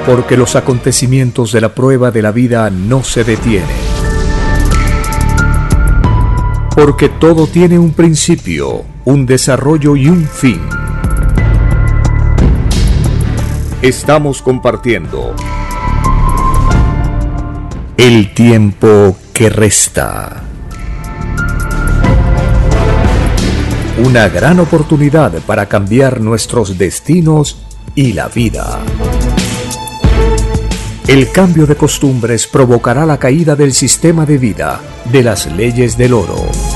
Porque los acontecimientos de la prueba de la vida no se detienen. Porque todo tiene un principio, un desarrollo y un fin. Estamos compartiendo el tiempo que resta. Una gran oportunidad para cambiar nuestros destinos y la vida. El cambio de costumbres provocará la caída del sistema de vida, de las leyes del oro.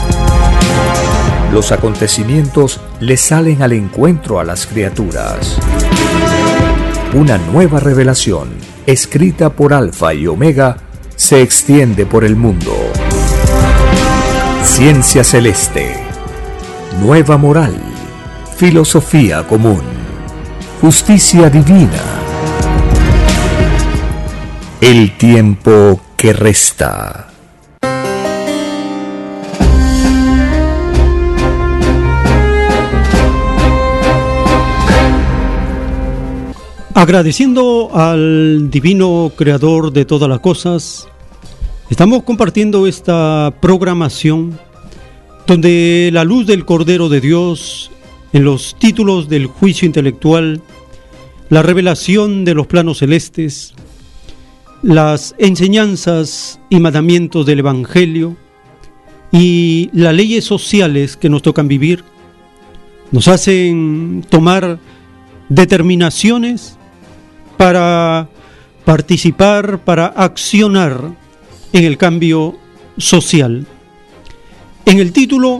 Los acontecimientos le salen al encuentro a las criaturas. Una nueva revelación, escrita por Alfa y Omega, se extiende por el mundo. Ciencia celeste, nueva moral, filosofía común, justicia divina. El tiempo que resta. Agradeciendo al divino creador de todas las cosas, estamos compartiendo esta programación donde la luz del Cordero de Dios, en los títulos del juicio intelectual, la revelación de los planos celestes, las enseñanzas y mandamientos del Evangelio y las leyes sociales que nos tocan vivir, nos hacen tomar determinaciones para participar, para accionar en el cambio social. En el título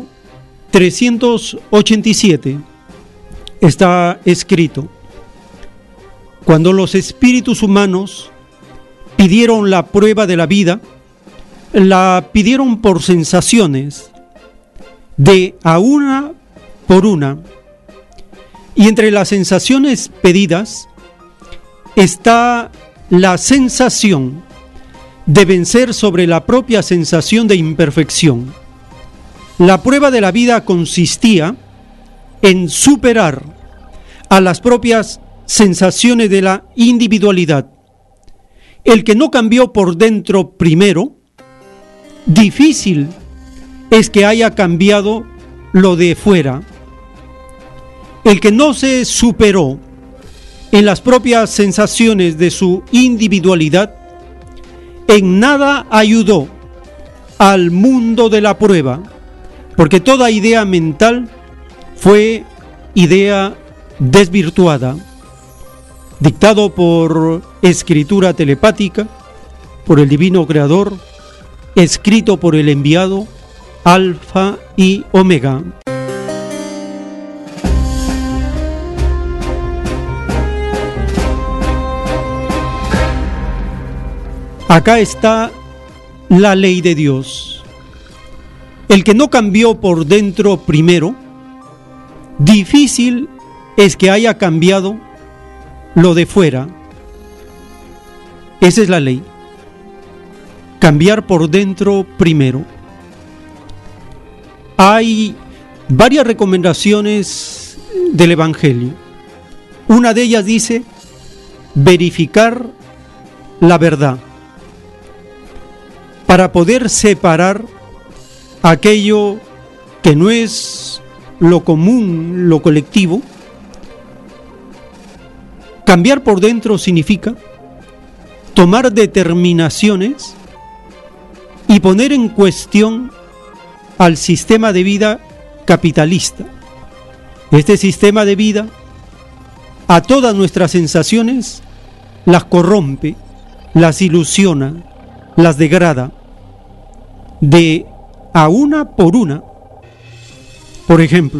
387 está escrito: cuando los espíritus humanos pidieron la prueba de la vida, la pidieron por sensaciones, de a una por una, y entre las sensaciones pedidas está la sensación de vencer sobre la propia sensación de imperfección. La prueba de la vida consistía en superar a las propias sensaciones de la individualidad. El que no cambió por dentro primero, difícil es que haya cambiado lo de fuera. El que no se superó en las propias sensaciones de su individualidad, en nada ayudó al mundo de la prueba, porque toda idea mental fue idea desvirtuada, dictado por escritura telepática, por el divino creador, escrito por el enviado Alfa y Omega. Acá está la ley de Dios. El que no cambió por dentro primero, difícil es que haya cambiado lo de fuera. Esa es la ley. Cambiar por dentro primero. Hay varias recomendaciones del Evangelio. Una de ellas dice: verificar la verdad, para poder separar aquello que no es lo común, lo colectivo. Cambiar por dentro significa tomar determinaciones y poner en cuestión al sistema de vida capitalista. Este sistema de vida a todas nuestras sensaciones las corrompe, las ilusiona, las degrada de a una por una. Por ejemplo,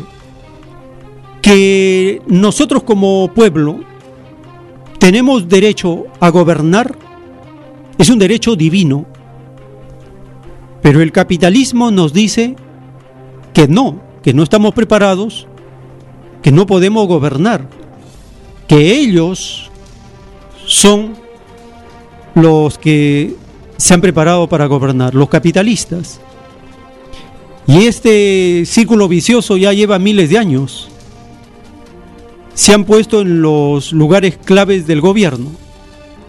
que nosotros como pueblo tenemos derecho a gobernar, es un derecho divino, pero el capitalismo nos dice que no estamos preparados, que no podemos gobernar, que ellos son los que se han preparado para gobernar, los capitalistas. Y este círculo vicioso ya lleva miles de años. Se han puesto en los lugares claves del gobierno.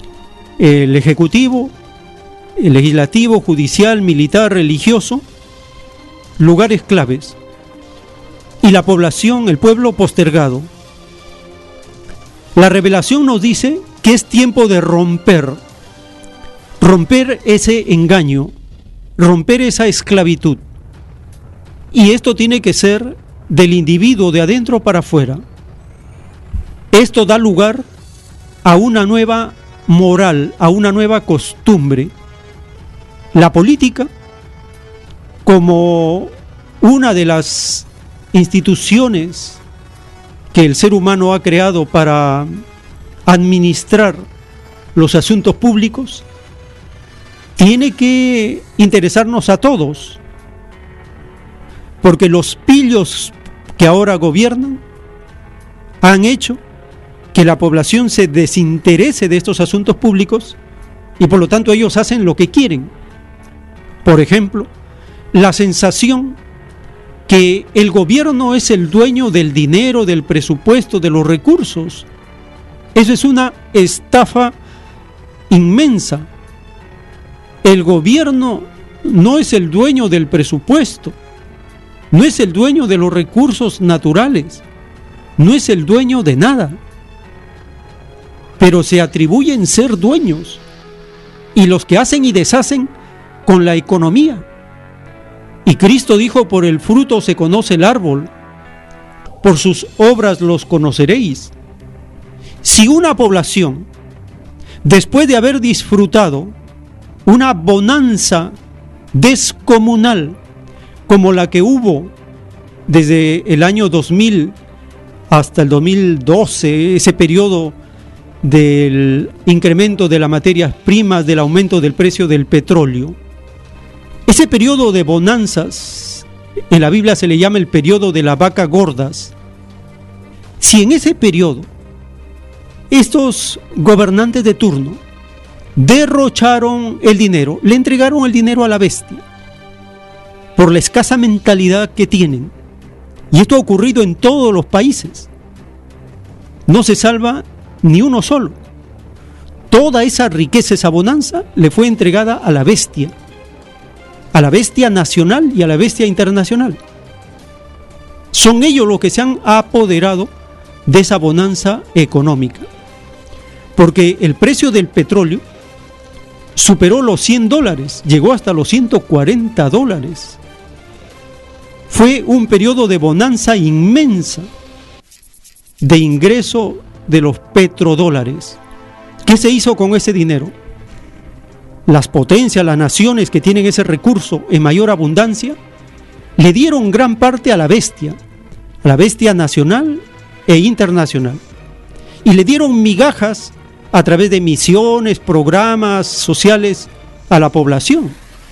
el ejecutivo, el legislativo, judicial, militar, religioso, lugares claves, y la población, el pueblo postergado. La revelación nos dice que es tiempo de romper ese engaño, romper esa esclavitud. Y esto tiene que ser del individuo, de adentro para afuera. Esto da lugar a una nueva moral, a una nueva costumbre. La política, como una de las instituciones que el ser humano ha creado para administrar los asuntos públicos, tiene que interesarnos a todos, porque los pillos que ahora gobiernan han hecho que la población se desinterese de estos asuntos públicos y por lo tanto ellos hacen lo que quieren. Por ejemplo, la sensación que el gobierno es el dueño del dinero, del presupuesto, de los recursos. Eso es una estafa inmensa. El gobierno no es el dueño del presupuesto, no es el dueño de los recursos naturales, no es el dueño de nada, pero se atribuyen ser dueños, y los que hacen y deshacen con la economía. Y Cristo dijo: por el fruto se conoce el árbol, por sus obras los conoceréis. Si una población, después de haber disfrutado una bonanza descomunal como la que hubo desde el año 2000 hasta el 2012, ese periodo del incremento de las materias primas, del aumento del precio del petróleo, ese periodo de bonanzas, en la Biblia se le llama el periodo de las vacas gordas. Si en ese periodo estos gobernantes de turno derrocharon el dinero, le entregaron el dinero a la bestia, por la escasa mentalidad que tienen, y esto ha ocurrido en todos los países, no se salva ni uno solo. Toda esa riqueza, esa bonanza, le fue entregada a la bestia nacional y a la bestia internacional. Son ellos los que se han apoderado de esa bonanza económica, porque el precio del petróleo superó los $100, llegó hasta los $140. Fue un periodo de bonanza inmensa, de ingreso de los petrodólares. ¿Qué se hizo con ese dinero? Las potencias, las naciones que tienen ese recurso en mayor abundancia, le dieron gran parte a la bestia nacional e internacional, y le dieron migajas a través de misiones, programas sociales a la población.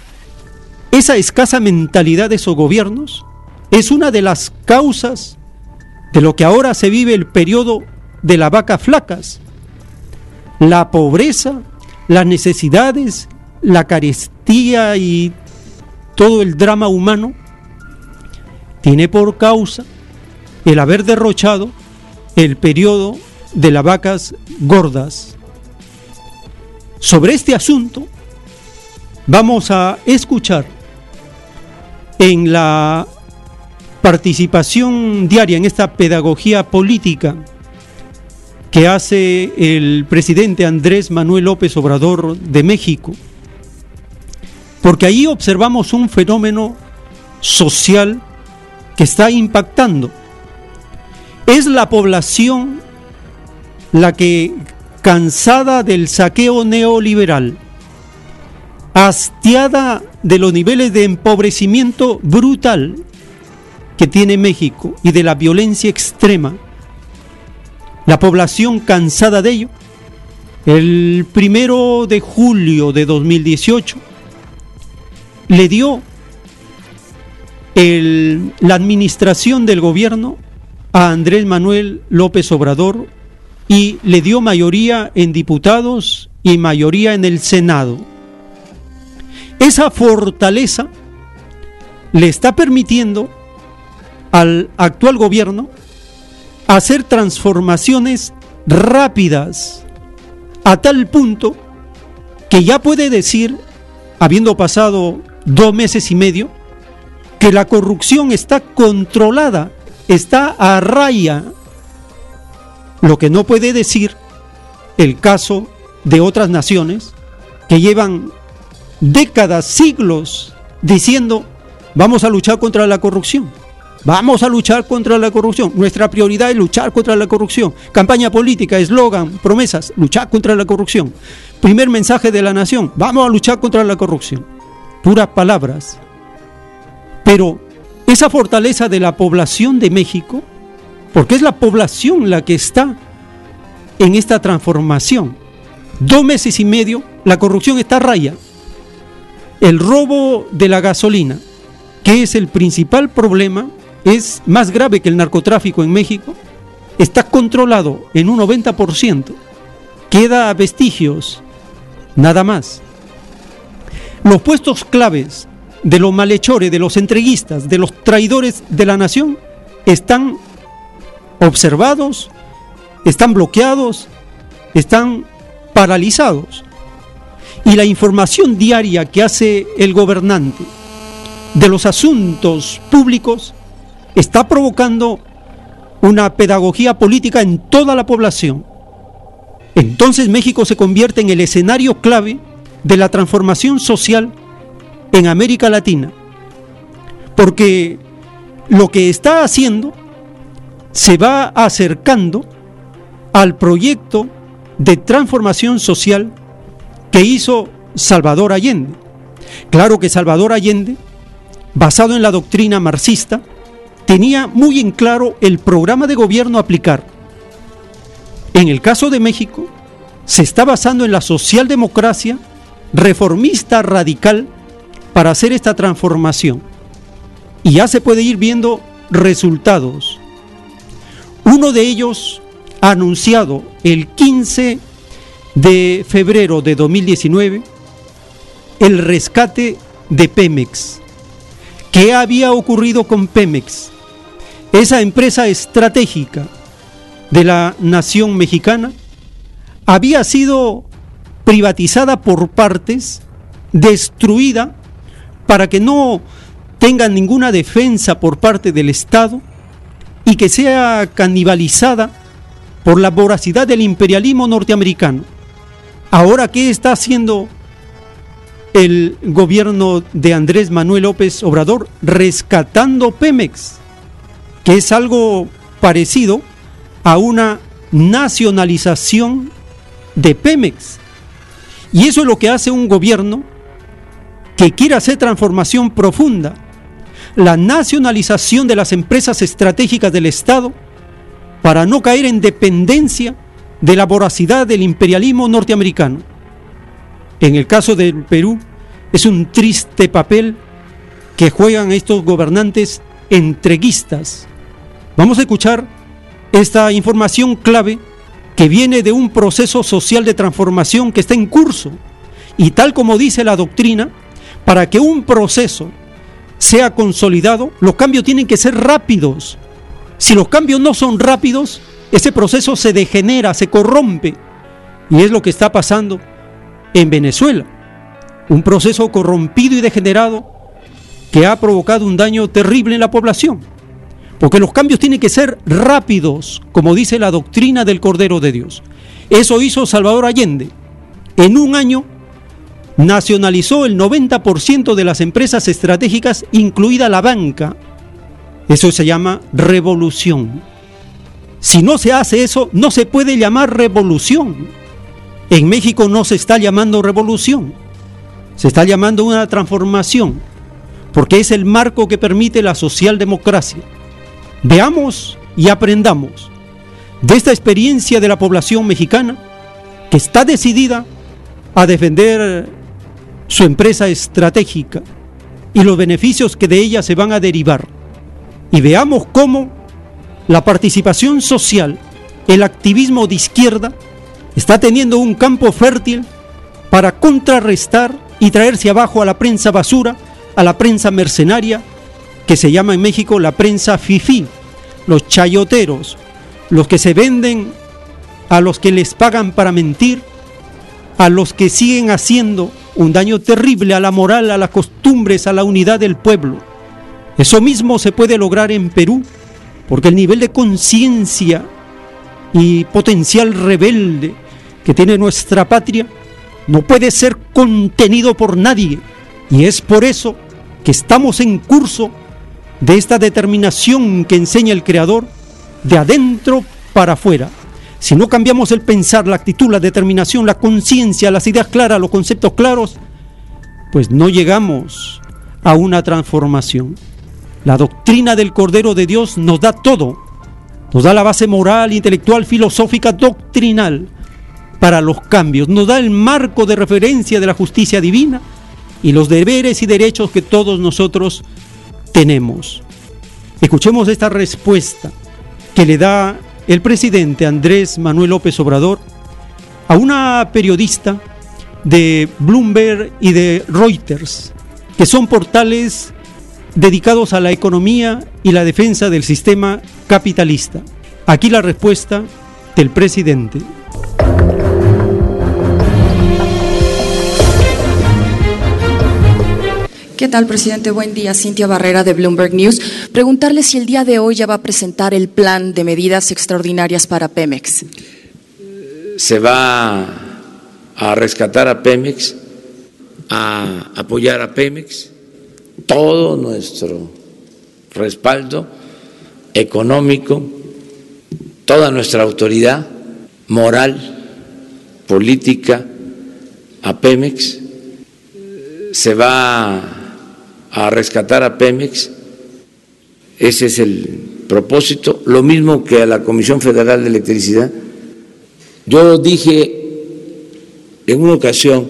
Esa escasa mentalidad de esos gobiernos es una de las causas de lo que ahora se vive el periodo de las vacas flacas. La pobreza, las necesidades, la carestía y todo el drama humano tiene por causa el haber derrochado el periodo de las vacas gordas. Sobre este asunto vamos a escuchar en la participación diaria en esta pedagogía política que hace el presidente Andrés Manuel López Obrador de México, porque ahí observamos un fenómeno social que está impactando. Es la población la que, cansada del saqueo neoliberal, hastiada de los niveles de empobrecimiento brutal que tiene México y de la violencia extrema, la población cansada de ello, el 1 de julio de 2018 le dio la administración del gobierno a Andrés Manuel López Obrador y le dio mayoría en diputados y mayoría en el Senado. Esa fortaleza le está permitiendo al actual gobierno hacer transformaciones rápidas, a tal punto que ya puede decir, habiendo pasado 2 meses y medio, que la corrupción está controlada, está a raya. Lo que no puede decir el caso de otras naciones que llevan décadas, siglos, diciendo: vamos a luchar contra la corrupción, vamos a luchar contra la corrupción, nuestra prioridad es luchar contra la corrupción, campaña política, eslogan, promesas, luchar contra la corrupción, primer mensaje de la nación, vamos a luchar contra la corrupción, puras palabras. Pero esa fortaleza de la población de México, porque es la población la que está en esta transformación, 2 meses y medio, la corrupción está a raya. El robo de la gasolina, que es el principal problema, es más grave que el narcotráfico en México, está controlado en un 90%, queda vestigios, nada más. Los puestos claves de los malhechores, de los entreguistas, de los traidores de la nación, están observados, están bloqueados, están paralizados. Y la información diaria que hace el gobernante de los asuntos públicos está provocando una pedagogía política en toda la población. Entonces México se convierte en el escenario clave de la transformación social en América Latina, porque lo que está haciendo se va acercando al proyecto de transformación social que hizo Salvador Allende. Claro que Salvador Allende, basado en la doctrina marxista, tenía muy en claro el programa de gobierno a aplicar. En el caso de México, se está basando en la socialdemocracia reformista radical para hacer esta transformación. Y ya se puede ir viendo resultados. Uno de ellos, anunciado el 15 de febrero de 2019, el rescate de Pemex. ¿Qué había ocurrido con Pemex? Esa empresa estratégica de la nación mexicana había sido privatizada por partes, destruida para que no tenga ninguna defensa por parte del Estado y que sea canibalizada por la voracidad del imperialismo norteamericano. Ahora, ¿qué está haciendo el gobierno de Andrés Manuel López Obrador? Rescatando Pemex, que es algo parecido a una nacionalización de Pemex. Y eso es lo que hace un gobierno que quiere hacer transformación profunda, la nacionalización de las empresas estratégicas del Estado para no caer en dependencia de la voracidad del imperialismo norteamericano. En el caso del Perú, es un triste papel que juegan estos gobernantes entreguistas. Vamos a escuchar esta información clave que viene de un proceso social de transformación que está en curso. Y tal como dice la doctrina, para que un proceso sea consolidado, los cambios tienen que ser rápidos. Si los cambios no son rápidos, ese proceso se degenera, se corrompe. Y es lo que está pasando en Venezuela. Un proceso corrompido y degenerado que ha provocado un daño terrible en la población. Porque los cambios tienen que ser rápidos, como dice la doctrina del Cordero de Dios. Eso hizo Salvador Allende. En un año nacionalizó el 90% de las empresas estratégicas, incluida la banca. Eso se llama revolución. Si no se hace eso, no se puede llamar revolución. En México no se está llamando revolución, se está llamando una transformación, porque es el marco que permite la socialdemocracia. Veamos y aprendamos de esta experiencia de la población mexicana que está decidida a defender su empresa estratégica y los beneficios que de ella se van a derivar. Y veamos cómo la participación social, el activismo de izquierda, está teniendo un campo fértil para contrarrestar y traerse abajo a la prensa basura, a la prensa mercenaria, que se llama en México la prensa fifí, los chayoteros, los que se venden a los que les pagan para mentir, a los que siguen haciendo un daño terrible a la moral, a las costumbres, a la unidad del pueblo. Eso mismo se puede lograr en Perú, porque el nivel de conciencia y potencial rebelde que tiene nuestra patria no puede ser contenido por nadie, y es por eso que estamos en curso de esta determinación que enseña el Creador, de adentro para afuera. Si no cambiamos el pensar, la actitud, la determinación, la conciencia, las ideas claras, los conceptos claros, pues no llegamos a una transformación. La doctrina del Cordero de Dios nos da todo, nos da la base moral, intelectual, filosófica, doctrinal para los cambios, nos da el marco de referencia de la justicia divina y los deberes y derechos que todos nosotros tenemos. Escuchemos esta respuesta que le da el presidente Andrés Manuel López Obrador a una periodista de Bloomberg y de Reuters, que son portales dedicados a la economía y la defensa del sistema capitalista. Aquí la respuesta del presidente. ¿Qué tal, presidente? Buen día. Cintia Barrera, de Bloomberg News. Preguntarle si el día de hoy ya va a presentar el plan de medidas extraordinarias para Pemex. Se va a rescatar a Pemex, a apoyar a Pemex, todo nuestro respaldo económico, toda nuestra autoridad moral, política a Pemex. Se va a rescatar a Pemex, ese es el propósito, lo mismo que a la Comisión Federal de Electricidad. Yo dije en una ocasión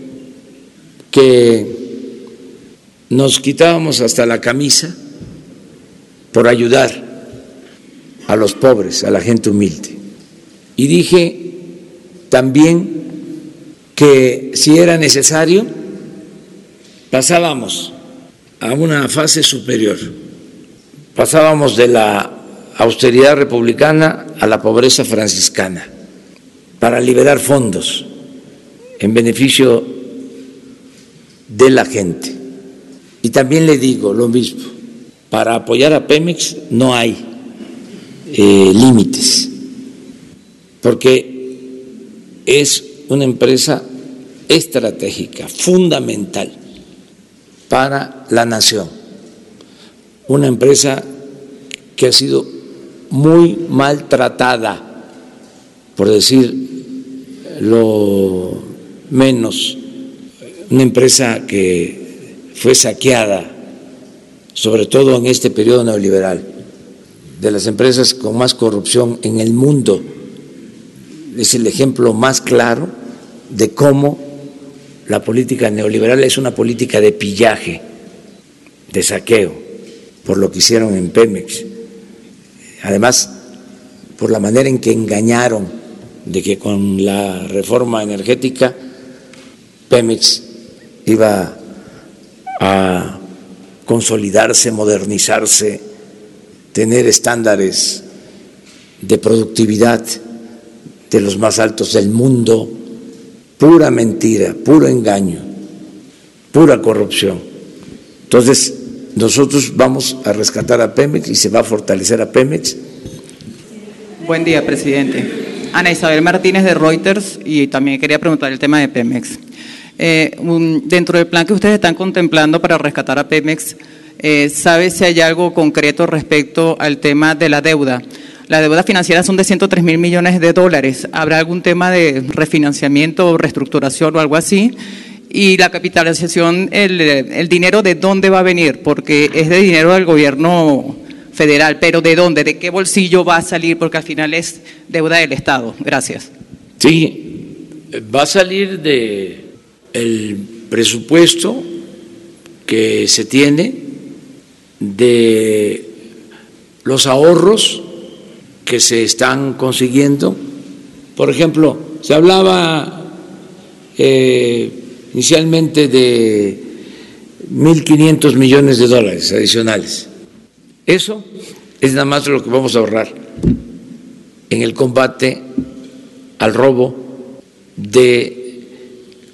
que nos quitábamos hasta la camisa por ayudar a los pobres, a la gente humilde. Y dije también que si era necesario, pasábamos a una fase superior, pasábamos de la austeridad republicana a la pobreza franciscana para liberar fondos en beneficio de la gente. Y también le digo lo mismo, para apoyar a Pemex no hay límites, porque es una empresa estratégica, fundamental para la nación, una empresa que ha sido muy maltratada, por decir lo menos, una empresa que fue saqueada, sobre todo en este periodo neoliberal, de las empresas con más corrupción en el mundo. Es el ejemplo más claro de cómo la política neoliberal es una política de pillaje, de saqueo, por lo que hicieron en Pemex. Además, por la manera en que engañaron de que con la reforma energética Pemex iba a consolidarse, modernizarse, tener estándares de productividad de los más altos del mundo. Pura mentira, puro engaño, pura corrupción. Entonces, nosotros vamos a rescatar a Pemex y se va a fortalecer a Pemex. Buen día, presidente. Ana Isabel Martínez, de Reuters, y también quería preguntar el tema de Pemex. Dentro del plan que ustedes están contemplando para rescatar a Pemex, ¿sabe si hay algo concreto respecto al tema de la deuda? La deuda financiera son de 103.000 millones de dólares. ¿Habrá algún tema de refinanciamiento o reestructuración o algo así? Y la capitalización, el dinero, ¿de dónde va a venir? Porque es de dinero del gobierno federal, pero ¿de dónde? ¿De qué bolsillo va a salir? Porque al final es deuda del Estado. Gracias. Sí, va a salir del presupuesto que se tiene, de los ahorros que se están consiguiendo. Por ejemplo, se hablaba inicialmente de 1.500 millones de dólares adicionales. Eso es nada más lo que vamos a ahorrar en el combate al robo de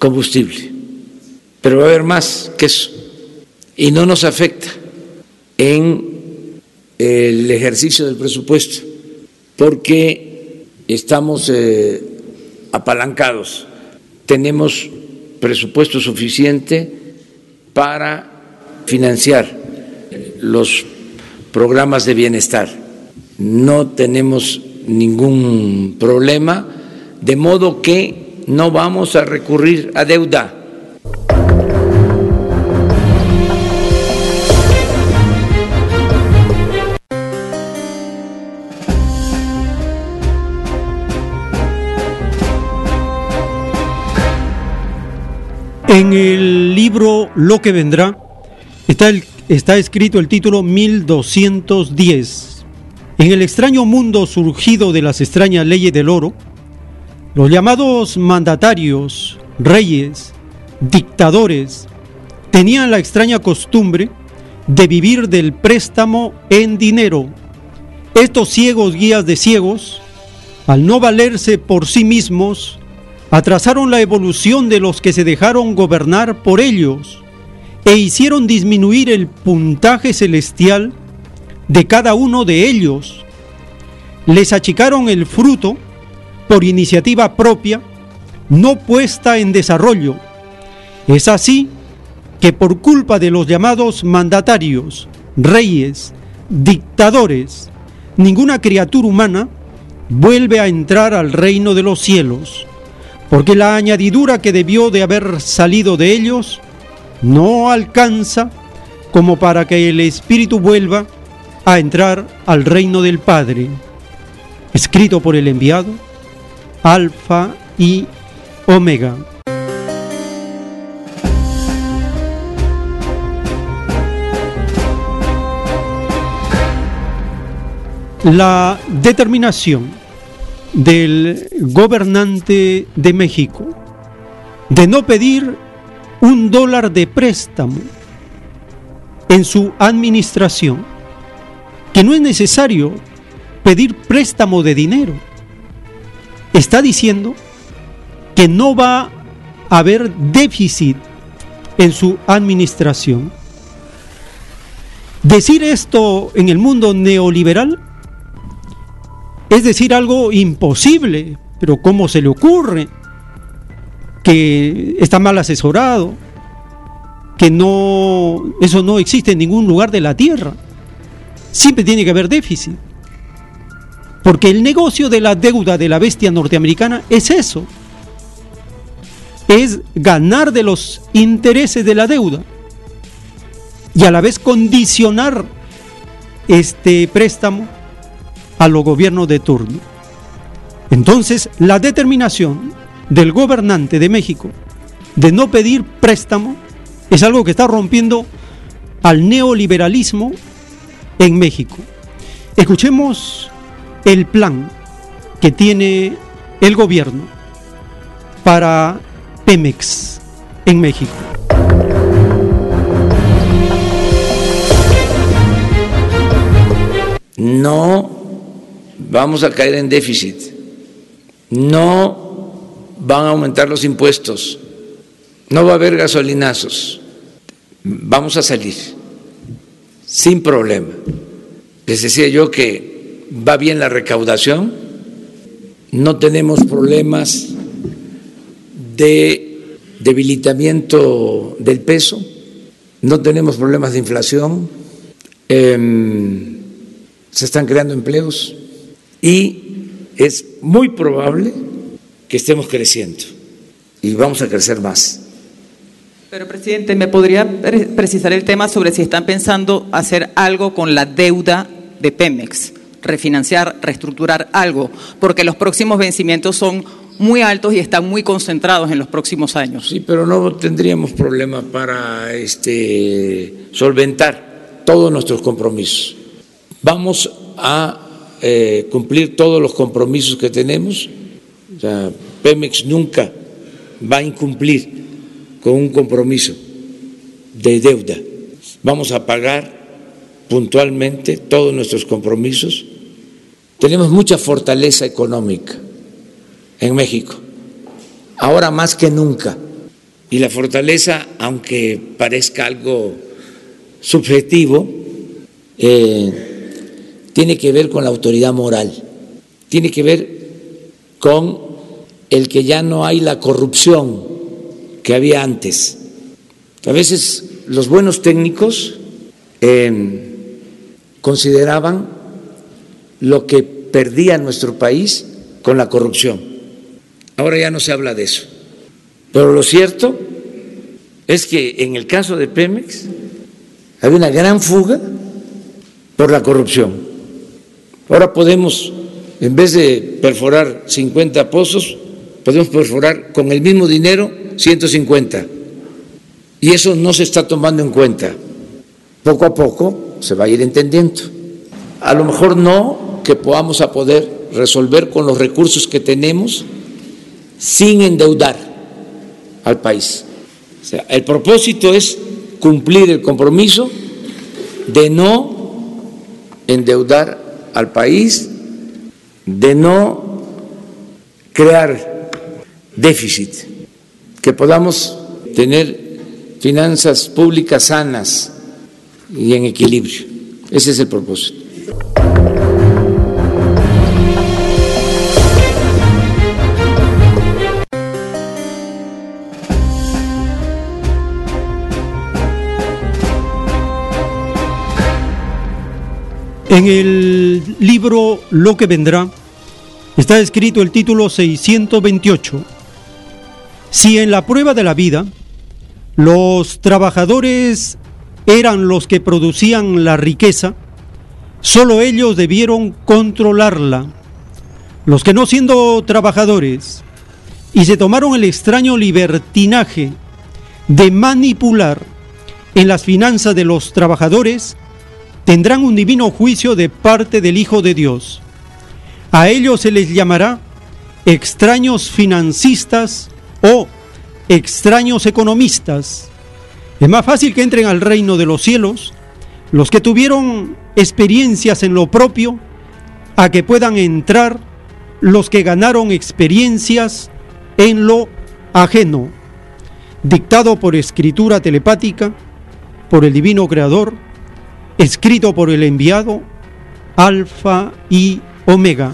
combustible, pero va a haber más que eso y no nos afecta en el ejercicio del presupuesto porque estamos apalancados, tenemos presupuesto suficiente para financiar los programas de bienestar, no tenemos ningún problema, de modo que no vamos a recurrir a deuda. En el libro Lo que vendrá está escrito el título 1210. En el extraño mundo surgido de las extrañas leyes del oro, los llamados mandatarios, reyes, dictadores, tenían la extraña costumbre de vivir del préstamo en dinero. Estos ciegos guías de ciegos, al no valerse por sí mismos, atrasaron la evolución de los que se dejaron gobernar por ellos e hicieron disminuir el puntaje celestial de cada uno de ellos. Les achicaron el fruto por iniciativa propia, no puesta en desarrollo. Es así que por culpa de los llamados mandatarios, reyes, dictadores, ninguna criatura humana vuelve a entrar al reino de los cielos, porque la añadidura que debió de haber salido de ellos no alcanza como para que el Espíritu vuelva a entrar al reino del Padre. Escrito por el enviado, Alfa y Omega. La determinación del gobernante de México de no pedir $1 de préstamo en su administración, que no es necesario pedir préstamo de dinero, está diciendo que no va a haber déficit en su administración. Decir esto en el mundo neoliberal es decir algo imposible, pero ¿cómo se le ocurre? Que está mal asesorado, que eso no existe en ningún lugar de la tierra. Siempre tiene que haber déficit, porque el negocio de la deuda de la bestia norteamericana es eso, es ganar de los intereses de la deuda y a la vez condicionar este préstamo a los gobiernos de turno. Entonces, la determinación del gobernante de México de no pedir préstamo es algo que está rompiendo al neoliberalismo en México. Escuchemos el plan que tiene el gobierno para Pemex en México. No vamos a caer en déficit, no van a aumentar los impuestos, no va a haber gasolinazos, vamos a salir sin problema. Les decía yo que va bien la recaudación, no tenemos problemas de debilitamiento del peso, no tenemos problemas de inflación, se están creando empleos y es muy probable que estemos creciendo y vamos a crecer más. Pero, presidente, ¿me podría precisar el tema sobre si están pensando hacer algo con la deuda de Pemex? Refinanciar, reestructurar algo, porque los próximos vencimientos son muy altos y están muy concentrados en los próximos años. Sí, pero no tendríamos problema para solventar todos nuestros compromisos. Vamos a cumplir todos los compromisos que tenemos. O sea, Pemex nunca va a incumplir con un compromiso de deuda. Vamos a pagar puntualmente todos nuestros compromisos. Tenemos mucha fortaleza económica en México, ahora más que nunca. Y la fortaleza, aunque parezca algo subjetivo, tiene que ver con la autoridad moral, tiene que ver con el que ya no hay la corrupción que había antes. A veces los buenos técnicos consideraban lo que perdía nuestro país con la corrupción. Ahora ya no se habla de eso. Pero lo cierto es que en el caso de Pemex había una gran fuga por la corrupción. Ahora podemos, en vez de perforar 50 pozos, podemos perforar con el mismo dinero 150. Y eso no se está tomando en cuenta. Poco a poco se va a ir entendiendo. A lo mejor no que podamos a poder resolver con los recursos que tenemos sin endeudar al país. O sea, el propósito es cumplir el compromiso de no endeudar al país, de no crear déficit, que podamos tener finanzas públicas sanas y en equilibrio. Ese es el propósito. En el libro Lo que vendrá está escrito el título 628. Si en la prueba de la vida los trabajadores eran los que producían la riqueza, solo ellos debieron controlarla. Los que no siendo trabajadores y se tomaron el extraño libertinaje de manipular en las finanzas de los trabajadores, tendrán un divino juicio de parte del Hijo de Dios. A ellos se les llamará extraños financistas o extraños economistas. Es más fácil que entren al reino de los cielos los que tuvieron experiencias en lo propio, a que puedan entrar los que ganaron experiencias en lo ajeno. Dictado por escritura telepática, por el divino creador, escrito por el enviado, Alfa y Omega.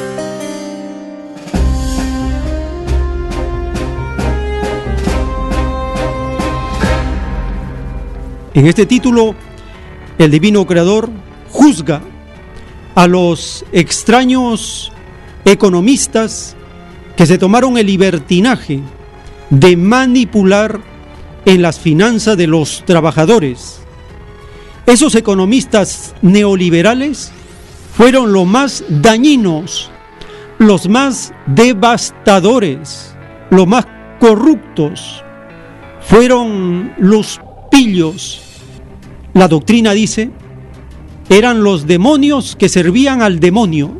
En este título, el divino creador juzga a los extraños economistas que se tomaron el libertinaje de manipular en las finanzas de los trabajadores. Esos economistas neoliberales fueron los más dañinos, los más devastadores, los más corruptos. Fueron los pillos. La doctrina dice, eran los demonios que servían al demonio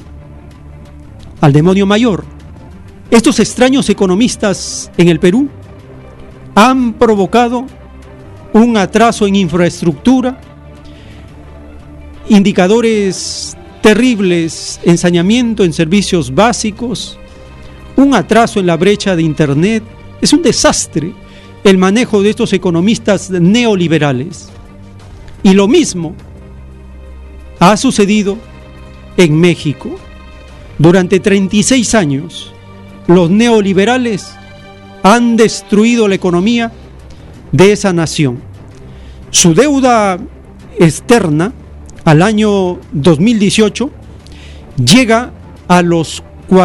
mayor. Estos extraños economistas en el Perú han provocado un atraso en infraestructura, indicadores terribles en saneamiento, en servicios básicos, un atraso en la brecha de Internet. Es un desastre el manejo de estos economistas neoliberales. Y lo mismo ha sucedido en México. Durante 36 años, los neoliberales han destruido la economía de esa nación. Su deuda externa al año 2018 llega a los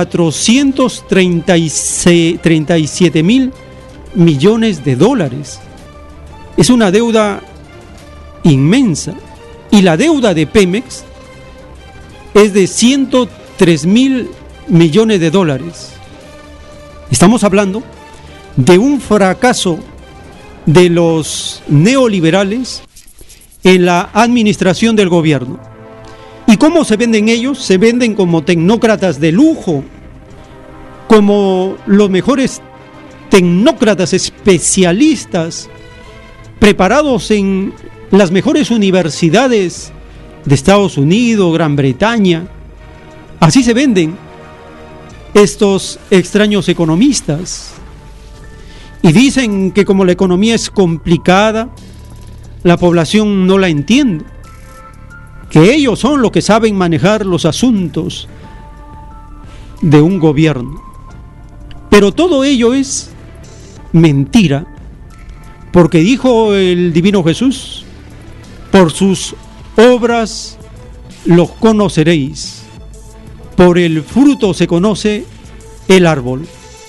437 mil millones de dólares. Es una deuda inmensa. Y la deuda de Pemex es de 103 mil millones de dólares. Estamos hablando de un fracaso de los neoliberales en la administración del gobierno. ¿Y cómo se venden ellos? Se venden como tecnócratas de lujo, como los mejores tecnócratas especialistas preparados en las mejores universidades de Estados Unidos, Gran Bretaña. Así se venden estos extraños economistas. Y dicen que como la economía es complicada, la población no la entiende, que ellos son los que saben manejar los asuntos de un gobierno. Pero todo ello es mentira, porque dijo el divino Jesús: por sus obras los conoceréis, por el fruto se conoce el árbol.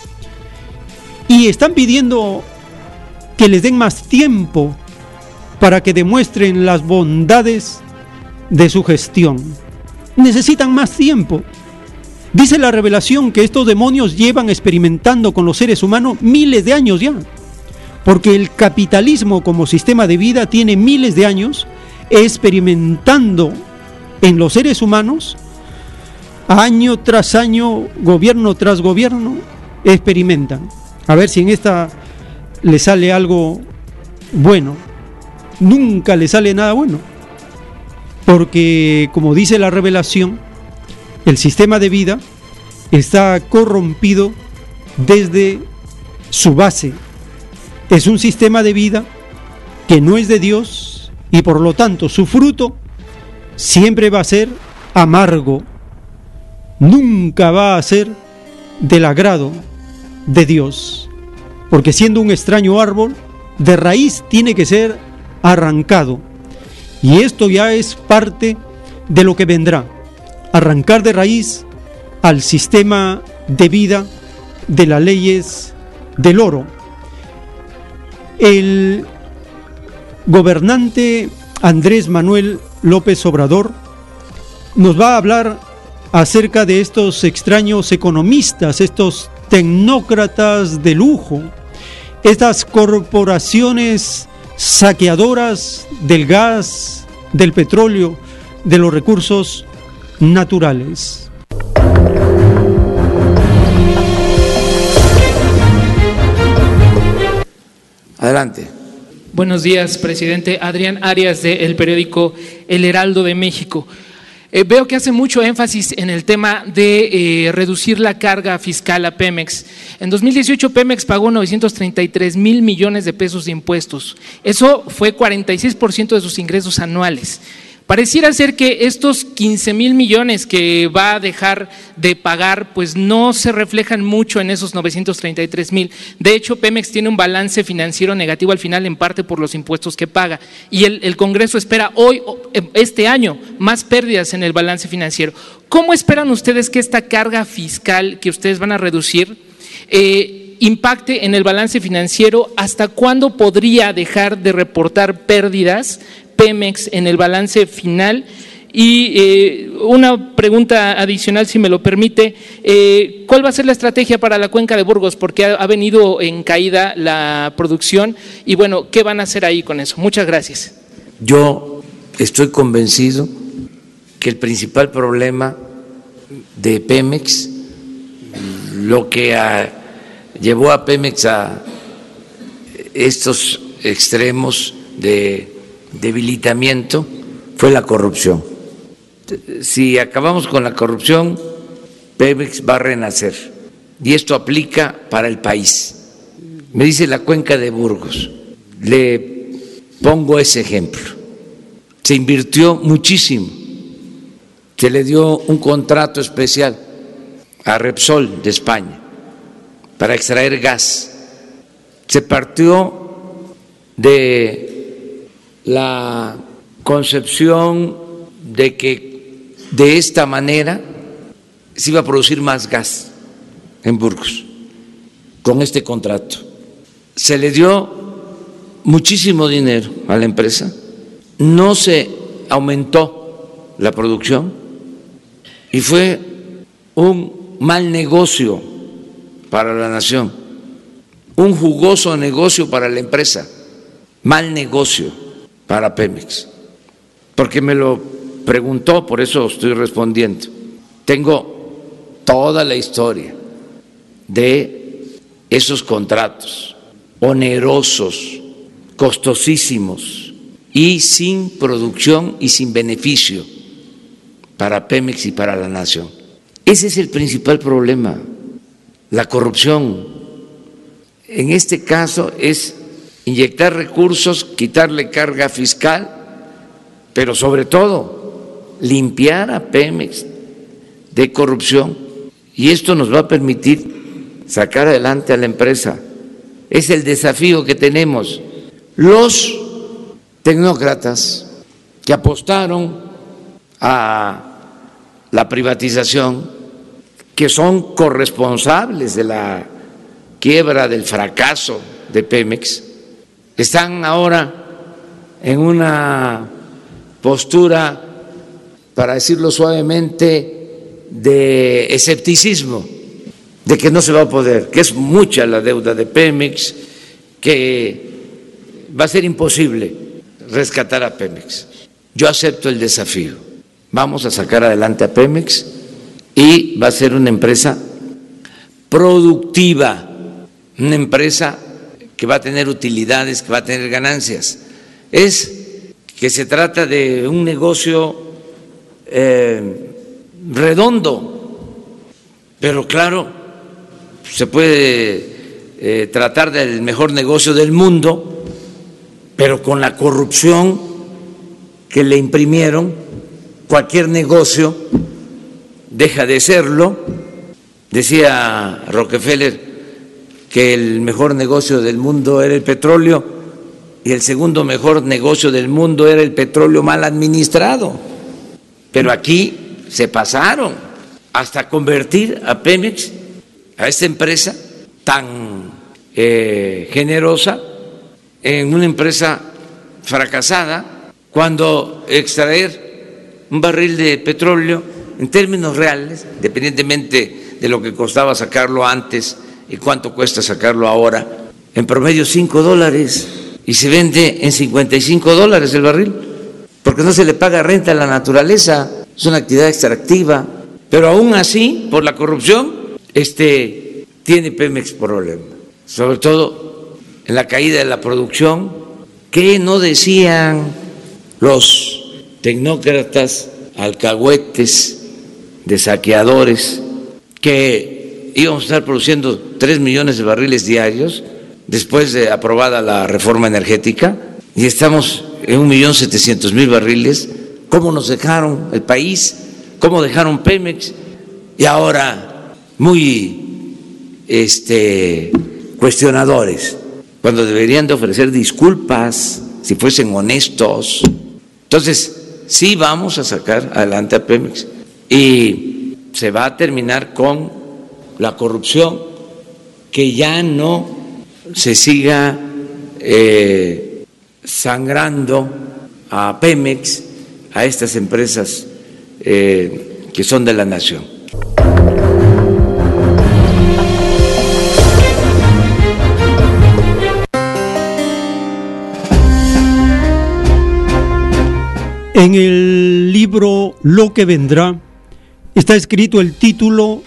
Y están pidiendo que les den más tiempo para que demuestren las bondades de su gestión. Necesitan más tiempo. Dice la revelación que estos demonios llevan experimentando con los seres humanos miles de años ya, porque el capitalismo como sistema de vida tiene miles de años experimentando en los seres humanos, año tras año, gobierno tras gobierno, experimentan. A ver si en esta le sale algo bueno. Nunca le sale nada bueno, porque como dice la revelación, el sistema de vida está corrompido desde su base. Es un sistema de vida que no es de Dios y por lo tanto su fruto siempre va a ser amargo, nunca va a ser del agrado de Dios, porque siendo un extraño árbol, de raíz tiene que ser arrancado, y esto ya es parte de lo que vendrá, arrancar de raíz al sistema de vida de las leyes del oro. El gobernante Andrés Manuel López Obrador nos va a hablar acerca de estos extraños economistas, estos tecnócratas de lujo, estas corporaciones saqueadoras del gas, del petróleo, de los recursos naturales. Adelante. Buenos días, presidente. Adrián Arias, del periódico El Heraldo de México. Veo que hace mucho énfasis en el tema de reducir la carga fiscal a Pemex. En 2018 Pemex pagó 933,000 millones de pesos de impuestos. Eso fue 46% de sus ingresos anuales. Pareciera ser que estos 15,000 millones que va a dejar de pagar, pues no se reflejan mucho en esos 933,000. De hecho, Pemex tiene un balance financiero negativo al final, en parte por los impuestos que paga. Y el Congreso espera este año, más pérdidas en el balance financiero. ¿Cómo esperan ustedes que esta carga fiscal que ustedes van a reducir impacte en el balance financiero? ¿Hasta cuándo podría dejar de reportar pérdidas Pemex en el balance final? Y una pregunta adicional, si me lo permite, ¿cuál va a ser la estrategia para la cuenca de Burgos? Porque ha venido en caída la producción y bueno, ¿qué van a hacer ahí con eso? Muchas gracias. Yo estoy convencido que el principal problema de Pemex, lo que llevó a Pemex a estos extremos de debilitamiento, fue la corrupción. Si acabamos con la corrupción, Pemex va a renacer, y esto aplica para el país. Me dice la cuenca de Burgos, le pongo ese ejemplo. Se invirtió muchísimo, se le dio un contrato especial a Repsol de España para extraer gas. Se partió de la concepción de que de esta manera se iba a producir más gas en Burgos con este contrato. Se le dio muchísimo dinero a la empresa, no se aumentó la producción y fue un mal negocio para la nación, un jugoso negocio para la empresa, mal negocio para Pemex, porque me lo preguntó, por eso estoy respondiendo. Tengo toda la historia de esos contratos onerosos, costosísimos y sin producción y sin beneficio para Pemex y para la nación. Ese es el principal problema, la corrupción. en este caso es inyectar recursos, quitarle carga fiscal, pero sobre todo limpiar a Pemex de corrupción, y esto nos va a permitir sacar adelante a la empresa. Es el desafío que tenemos. Los tecnócratas que apostaron a la privatización, que son corresponsables de la quiebra, del fracaso de Pemex, están ahora en una postura, para decirlo suavemente, de escepticismo, de que no se va a poder, que es mucha la deuda de Pemex, que va a ser imposible rescatar a Pemex. Yo acepto el desafío. Vamos a sacar adelante a Pemex y va a ser una empresa productiva, una empresa que va a tener utilidades, que va a tener ganancias. Es que se trata de un negocio redondo, pero claro, se puede tratar del mejor negocio del mundo, pero con la corrupción que le imprimieron, cualquier negocio deja de serlo. Decía Rockefeller que el mejor negocio del mundo era el petróleo y el segundo mejor negocio del mundo era el petróleo mal administrado. Pero aquí se pasaron hasta convertir a Pemex, a esta empresa tan generosa, en una empresa fracasada, cuando extraer un barril de petróleo en términos reales, independientemente de lo que costaba sacarlo antes y cuánto cuesta sacarlo ahora, en promedio $5, y se vende en $55 el barril, porque no se le paga renta a la naturaleza, es una actividad extractiva, pero aún así, por la corrupción, tiene Pemex problema, sobre todo en la caída de la producción. ¿Qué no decían los tecnócratas, alcahuetes, de saqueadores, que íbamos a estar produciendo 3 millones de barriles diarios después de aprobada la reforma energética, y estamos en 1.700.000 barriles? ¿Cómo nos dejaron el país? ¿Cómo dejaron Pemex? Y ahora muy cuestionadores, cuando deberían de ofrecer disculpas si fuesen honestos. Entonces, sí vamos a sacar adelante a Pemex y se va a terminar con la corrupción, que ya no se siga sangrando a Pemex, a estas empresas que son de la nación. En el libro Lo que vendrá está escrito el título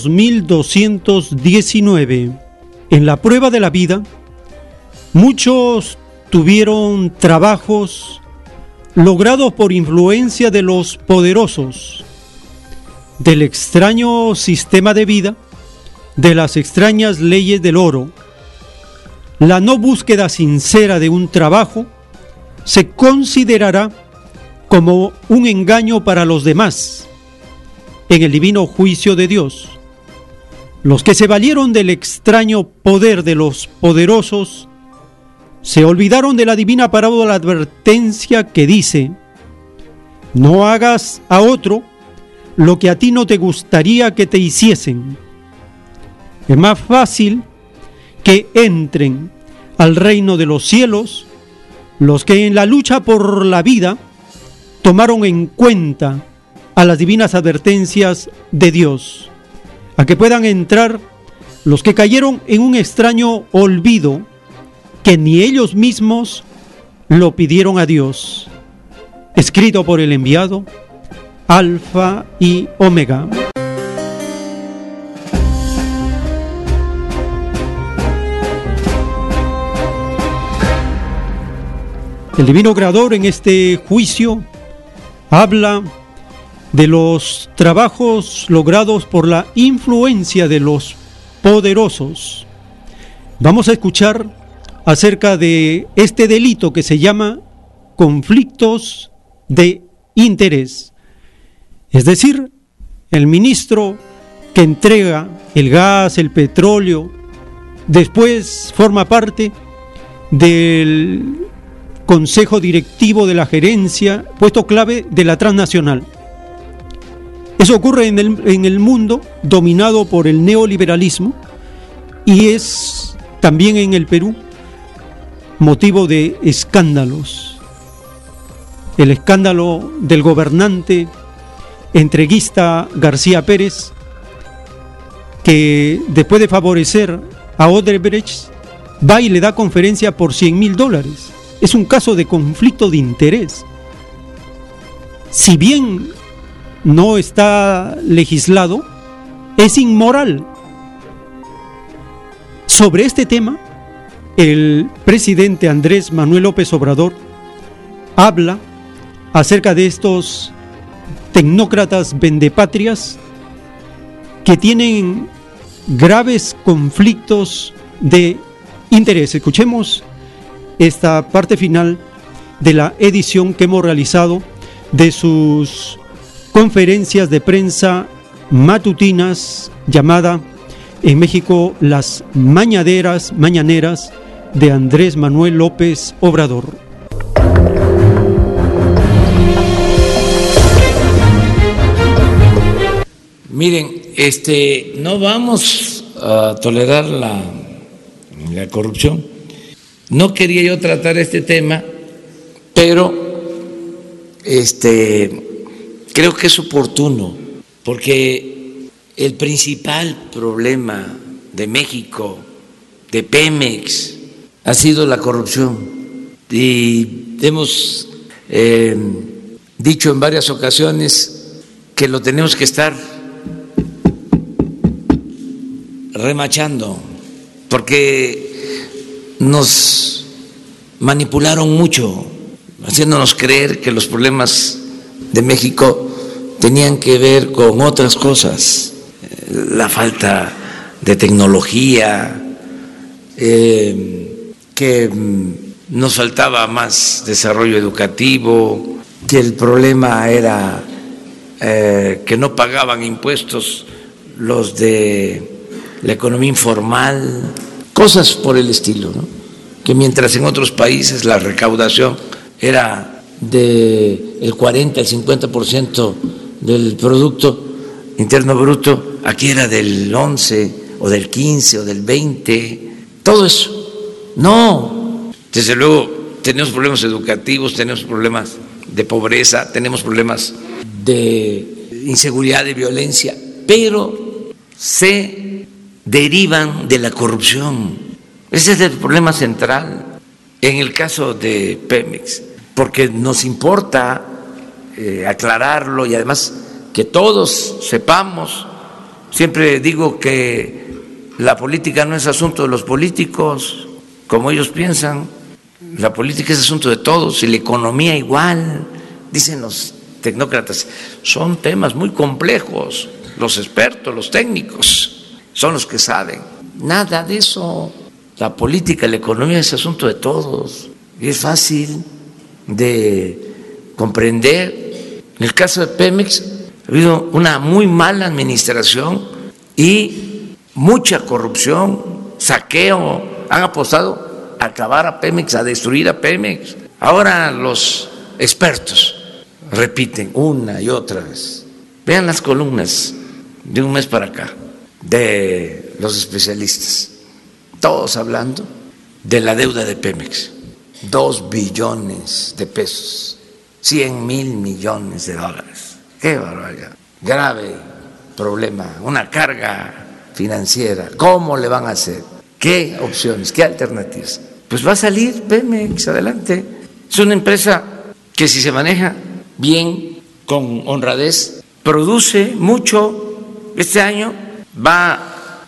2219. En la prueba de la vida, muchos tuvieron trabajos logrados por influencia de los poderosos, del extraño sistema de vida, de las extrañas leyes del oro. La no búsqueda sincera de un trabajo se considerará como un engaño para los demás en el divino juicio de Dios. Los que se valieron del extraño poder de los poderosos se olvidaron de la divina parábola, la advertencia que dice: no hagas a otro lo que a ti no te gustaría que te hiciesen. Es más fácil que entren al reino de los cielos los que en la lucha por la vida tomaron en cuenta a las divinas advertencias de Dios, a que puedan entrar los que cayeron en un extraño olvido que ni ellos mismos lo pidieron a Dios. Escrito por el enviado, Alfa y Omega. El divino creador en este juicio habla de los trabajos logrados por la influencia de los poderosos. Vamos a escuchar acerca de este delito que se llama conflictos de interés. Es decir, el ministro que entrega el gas, el petróleo, después forma parte del consejo directivo de la gerencia, puesto clave de la transnacional. Eso ocurre en el mundo dominado por el neoliberalismo y es también en el Perú motivo de escándalos. El escándalo del gobernante entreguista García Pérez, que después de favorecer a Odebrecht, va y le da conferencia por $100,000. Es un caso de conflicto de interés. Si bien no está legislado, es inmoral. Sobre este tema, el presidente Andrés Manuel López Obrador habla acerca de estos tecnócratas vendepatrias que tienen graves conflictos de interés. Escuchemos esta parte final de la edición que hemos realizado de sus conferencias de prensa matutinas, llamada en México las mañaneras de Andrés Manuel López Obrador. Miren, no vamos a tolerar la corrupción. No quería yo tratar este tema, pero creo que es oportuno, porque el principal problema de México, de Pemex, ha sido la corrupción. Y hemos dicho en varias ocasiones que lo tenemos que estar remachando, porque nos manipularon mucho, haciéndonos creer que los problemas de México tenían que ver con otras cosas, la falta de tecnología, que nos faltaba más desarrollo educativo, que el problema era que no pagaban impuestos los de la economía informal, cosas por el estilo, ¿no? Que mientras en otros países la recaudación era del 40 al 50% del Producto Interno Bruto, aquí era del 11 o del 15 o del 20, todo eso. No, desde luego tenemos problemas educativos, tenemos problemas de pobreza, tenemos problemas de inseguridad, de violencia, pero se derivan de la corrupción. Ese es el problema central en el caso de Pemex, porque nos importa aclararlo y además que todos sepamos. Siempre digo que la política no es asunto de los políticos, como ellos piensan. La política es asunto de todos y la economía igual. Dicen los tecnócratas, son temas muy complejos. Los expertos, los técnicos son los que saben. Nada de eso. La política, la economía es asunto de todos y es fácil de comprender. En el caso de Pemex ha habido una muy mala administración y mucha corrupción, saqueo. Han apostado a acabar a Pemex, a destruir a Pemex. Ahora los expertos repiten una y otra vez. Vean las columnas de un mes para acá de los especialistas, todos hablando de la deuda de Pemex, 2 billones de pesos, 100,000 millones de dólares. ¡Qué barbaridad! Grave problema, una carga financiera. ¿Cómo le van a hacer? ¿Qué opciones? ¿Qué alternativas? Pues va a salir Pemex adelante. Es una empresa que, si se maneja bien, con honradez, produce mucho. Este año va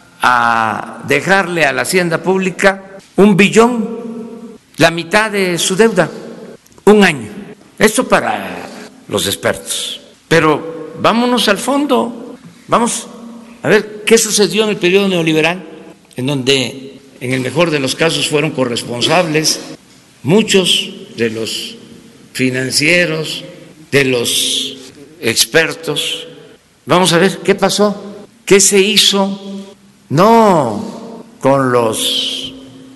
a dejarle a la hacienda pública 1 billón, la mitad de su deuda, un año. Esto para los expertos. Pero vámonos al fondo, vamos a ver qué sucedió en el periodo neoliberal, en donde en el mejor de los casos fueron corresponsables, muchos de los financieros, de los expertos. Vamos a ver qué pasó, qué se hizo, no con los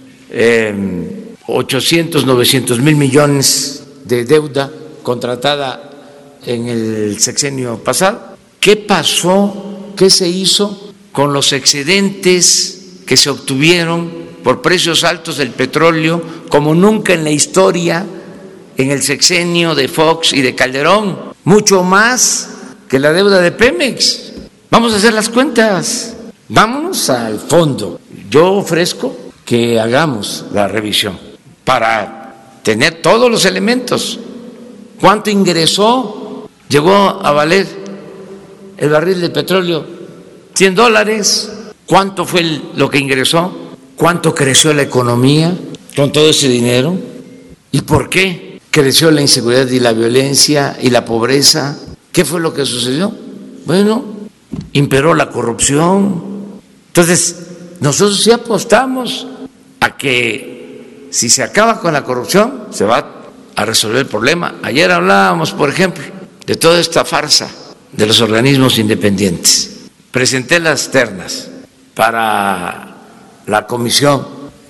800, 900 mil millones de deuda contratada en el sexenio pasado. ¿Qué pasó? ¿Qué se hizo con los excedentes que se obtuvieron por precios altos del petróleo como nunca en la historia en el sexenio de Fox y de Calderón? Mucho más que la deuda de Pemex. Vamos a hacer las cuentas, vámonos al fondo. Yo ofrezco que hagamos la revisión para tener todos los elementos. ¿Cuánto ingresó? Llegó a valer el barril de petróleo $100. ¿Cuánto fue lo que ingresó? ¿Cuánto creció la economía con todo ese dinero? ¿Y por qué creció la inseguridad y la violencia y la pobreza? ¿Qué fue lo que sucedió? Bueno, imperó la corrupción. Entonces, nosotros sí apostamos a que si se acaba con la corrupción, se va a resolver el problema. Ayer hablábamos, por ejemplo, de toda esta farsa de los organismos independientes. Presenté las ternas para la Comisión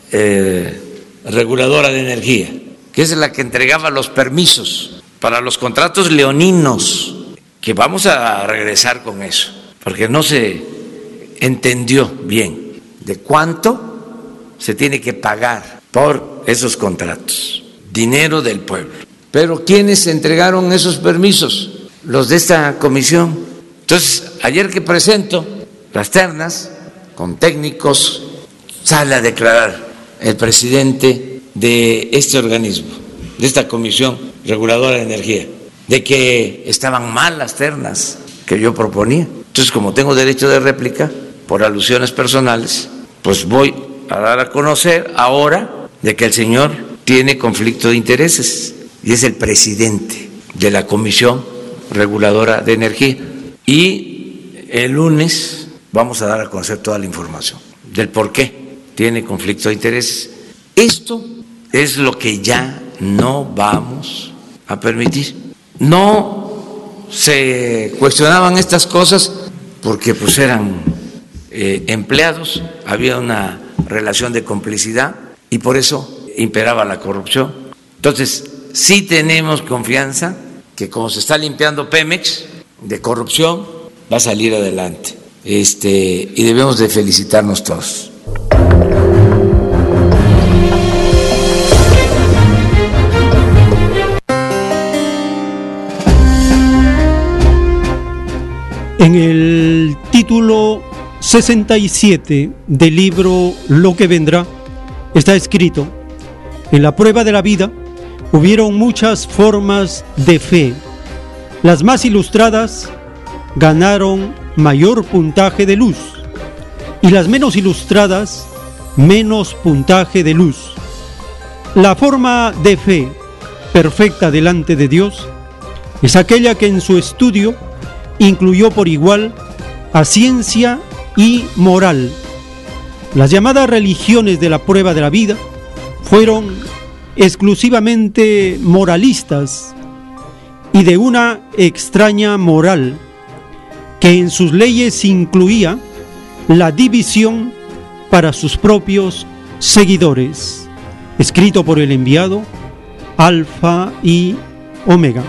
Reguladora de Energía, que es la que entregaba los permisos para los contratos leoninos, que vamos a regresar con eso, porque no se entendió bien de cuánto se tiene que pagar por esos contratos, dinero del pueblo. Pero ¿quiénes entregaron esos permisos? Los de esta comisión. Entonces, ayer que presento las ternas con técnicos, sale a declarar el presidente de este organismo, de esta Comisión Reguladora de Energía, de que estaban mal las ternas que yo proponía. Entonces, como tengo derecho de réplica por alusiones personales, pues voy a dar a conocer ahora de que el señor tiene conflicto de intereses y es el presidente de la Comisión Reguladora de Energía. Y el lunes vamos a dar a conocer toda la información del por qué tiene conflicto de intereses. Esto es lo que ya no vamos a permitir. No se cuestionaban estas cosas porque pues eran empleados, había una relación de complicidad y por eso imperaba la corrupción. Entonces, sí tenemos confianza que como se está limpiando Pemex de corrupción, va a salir adelante. Y debemos de felicitarnos todos. En el título 67 del libro Lo que vendrá, está escrito: en la prueba de la vida hubieron muchas formas de fe. Las más ilustradas ganaron mayor puntaje de luz y las menos ilustradas menos puntaje de luz. La forma de fe perfecta delante de Dios es aquella que en su estudio incluyó por igual a ciencia y moral. Las llamadas religiones de la prueba de la vida fueron exclusivamente moralistas y de una extraña moral que en sus leyes incluía la división para sus propios seguidores. Escrito por el enviado Alfa y Omega.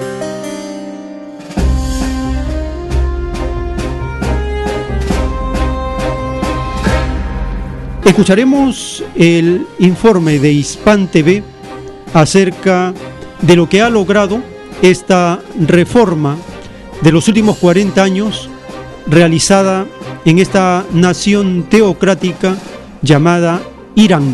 Escucharemos el informe de Hispan TV acerca de lo que ha logrado esta reforma de los últimos 40 años realizada en esta nación teocrática llamada Irán.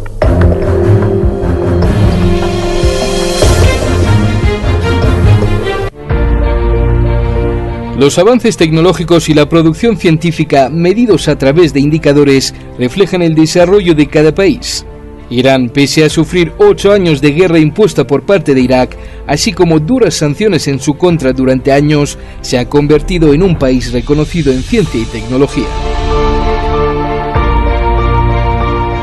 Los avances tecnológicos y la producción científica medidos a través de indicadores reflejan el desarrollo de cada país. Irán, pese a sufrir 8 años de guerra impuesta por parte de Irak, así como duras sanciones en su contra durante años, se ha convertido en un país reconocido en ciencia y tecnología.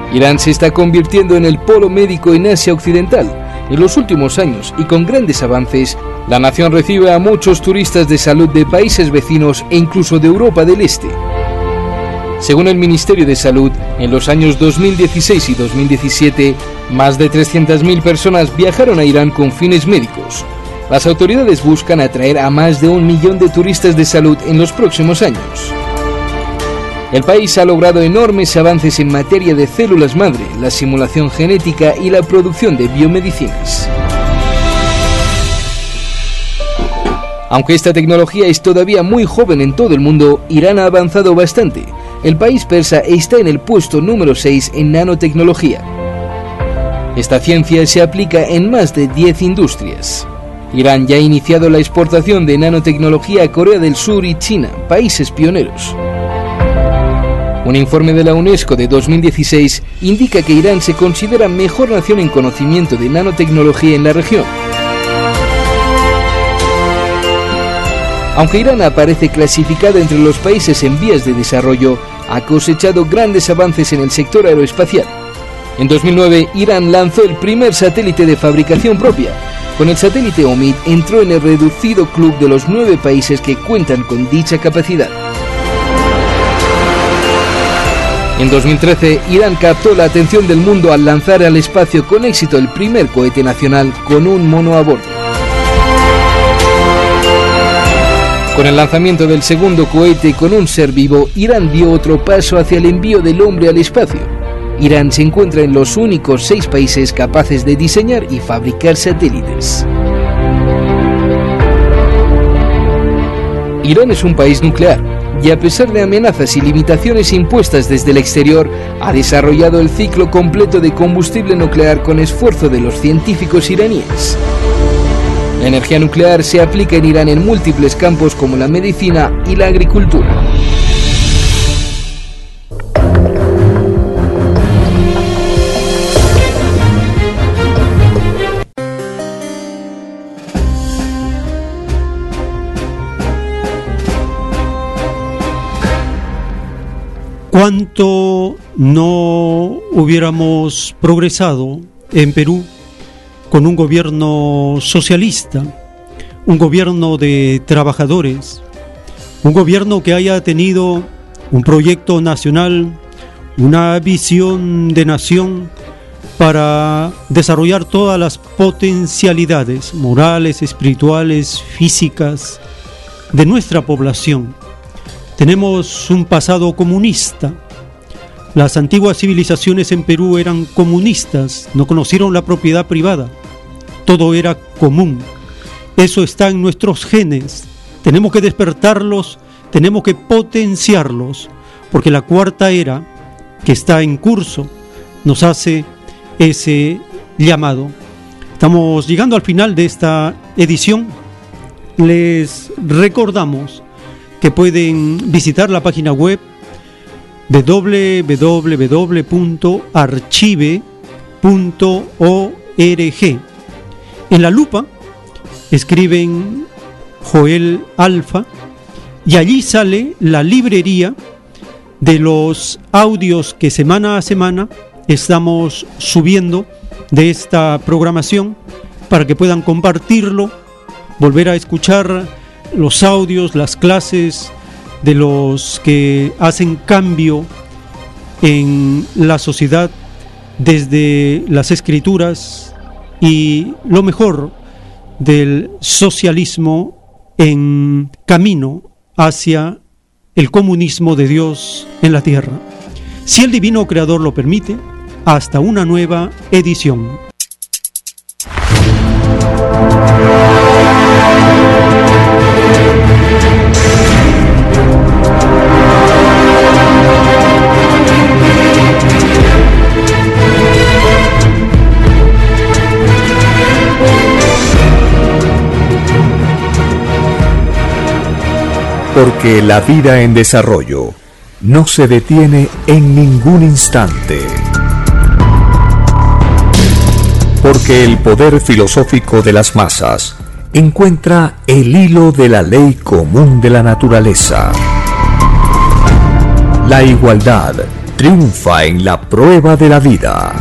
Irán se está convirtiendo en el polo médico en Asia Occidental. En los últimos años, y con grandes avances, la nación recibe a muchos turistas de salud de países vecinos e incluso de Europa del Este. Según el Ministerio de Salud, en los años 2016 y 2017, más de 300.000 personas viajaron a Irán con fines médicos. Las autoridades buscan atraer a más de 1 millón de turistas de salud en los próximos años. El país ha logrado enormes avances en materia de células madre, la simulación genética y la producción de biomedicinas. Aunque esta tecnología es todavía muy joven en todo el mundo, Irán ha avanzado bastante. El país persa está en el puesto número 6 en nanotecnología. Esta ciencia se aplica en más de 10 industrias. Irán ya ha iniciado la exportación de nanotecnología a Corea del Sur y China, países pioneros. Un informe de la UNESCO de 2016 indica que Irán se considera mejor nación en conocimiento de nanotecnología en la región. Aunque Irán aparece clasificado entre los países en vías de desarrollo, ha cosechado grandes avances en el sector aeroespacial. En 2009, Irán lanzó el primer satélite de fabricación propia. Con el satélite Omid entró en el reducido club de los 9 países que cuentan con dicha capacidad. En 2013, Irán captó la atención del mundo al lanzar al espacio con éxito el primer cohete nacional con un mono a bordo. Con el lanzamiento del segundo cohete con un ser vivo, Irán dio otro paso hacia el envío del hombre al espacio. Irán se encuentra en los únicos 6 países capaces de diseñar y fabricar satélites. Irán es un país nuclear y, a pesar de amenazas y limitaciones impuestas desde el exterior, ha desarrollado el ciclo completo de combustible nuclear con esfuerzo de los científicos iraníes. La energía nuclear se aplica en Irán en múltiples campos como la medicina y la agricultura. ¿Cuánto no hubiéramos progresado en Perú con un gobierno socialista, un gobierno de trabajadores, un gobierno que haya tenido un proyecto nacional, una visión de nación para desarrollar todas las potencialidades morales, espirituales, físicas de nuestra población? Tenemos un pasado comunista. Las antiguas civilizaciones en Perú eran comunistas, no conocieron la propiedad privada. Todo era común. Eso está en nuestros genes. Tenemos que despertarlos, tenemos que potenciarlos, porque la cuarta era, que está en curso, nos hace ese llamado. Estamos llegando al final de esta edición. Les recordamos que pueden visitar la página web de www.archive.org. En la lupa escriben Joel Alfa y allí sale la librería de los audios que semana a semana estamos subiendo de esta programación para que puedan compartirlo, volver a escuchar los audios, las clases de los que hacen cambio en la sociedad desde las escrituras y lo mejor del socialismo en camino hacia el comunismo de Dios en la tierra. Si el Divino Creador lo permite, hasta una nueva edición. Porque la vida en desarrollo no se detiene en ningún instante. Porque el poder filosófico de las masas encuentra el hilo de la ley común de la naturaleza. La igualdad, triunfa en la prueba de la vida.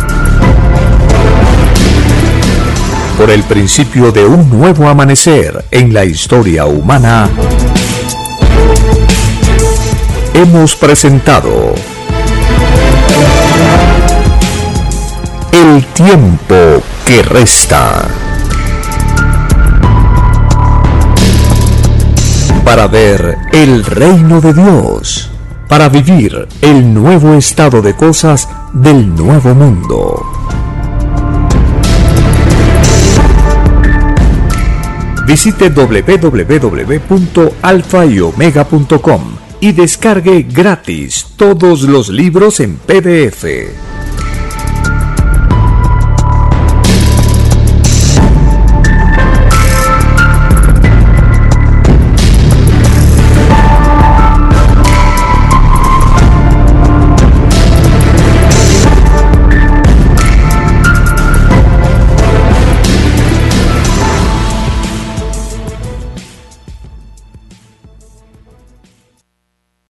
Por el principio de un nuevo amanecer en la historia humana, hemos presentado El tiempo que resta. Para ver el reino de Dios, para vivir el nuevo estado de cosas del nuevo mundo. Visite www.alfayomega.com y descargue gratis todos los libros en PDF.